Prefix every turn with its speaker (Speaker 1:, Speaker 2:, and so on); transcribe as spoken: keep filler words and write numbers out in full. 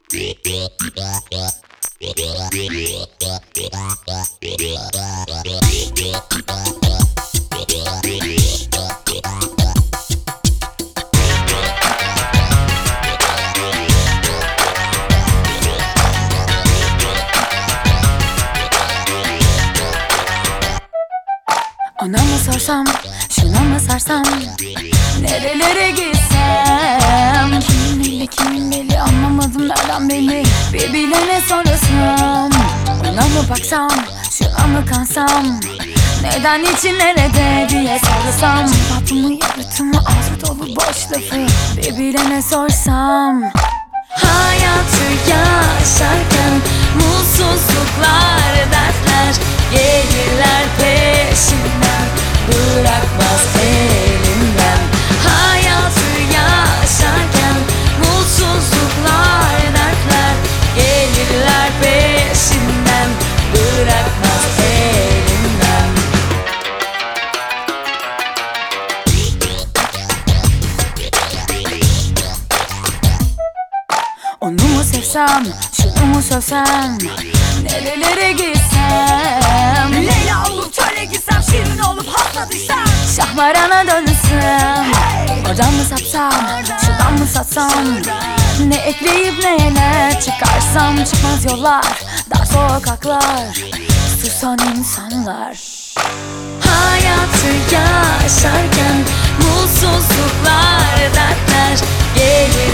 Speaker 1: Ona mı sorsam, şuna mı sarsam, nerelere gitsem, kimin eli kimin beli anlamadım nereden belli. Bir bilene sorasam, ona mı baksam, şuna mı kansam, neden için nerede diye sorsam, cevabımı yaratımı ağzı dolu boş lafı bir bilene sorsam. Hayatı yaşarken mutsuzluklar, dertler gelirler peşinden, bırakmaz elimden. Hayatı yaşarken mutsuzluklar, dertler gelirler peşinden, bırakmaz elimden. Onu mu sevsem, şunu mu sövsem, nerelere gitsem,
Speaker 2: Leyla olup çöle gitsem, Şirin olup hasla düşsem,
Speaker 1: Şahmaran'a dönüşsem,
Speaker 2: hey!
Speaker 1: oradan mı sapsam, şuradan mı satsam, ne ekleyip ne ele çıkarsam, çıkmaz yollar, dar sokaklar, susan insanlar. Hayatı yaşarken mutsuzluklar, dertler gelir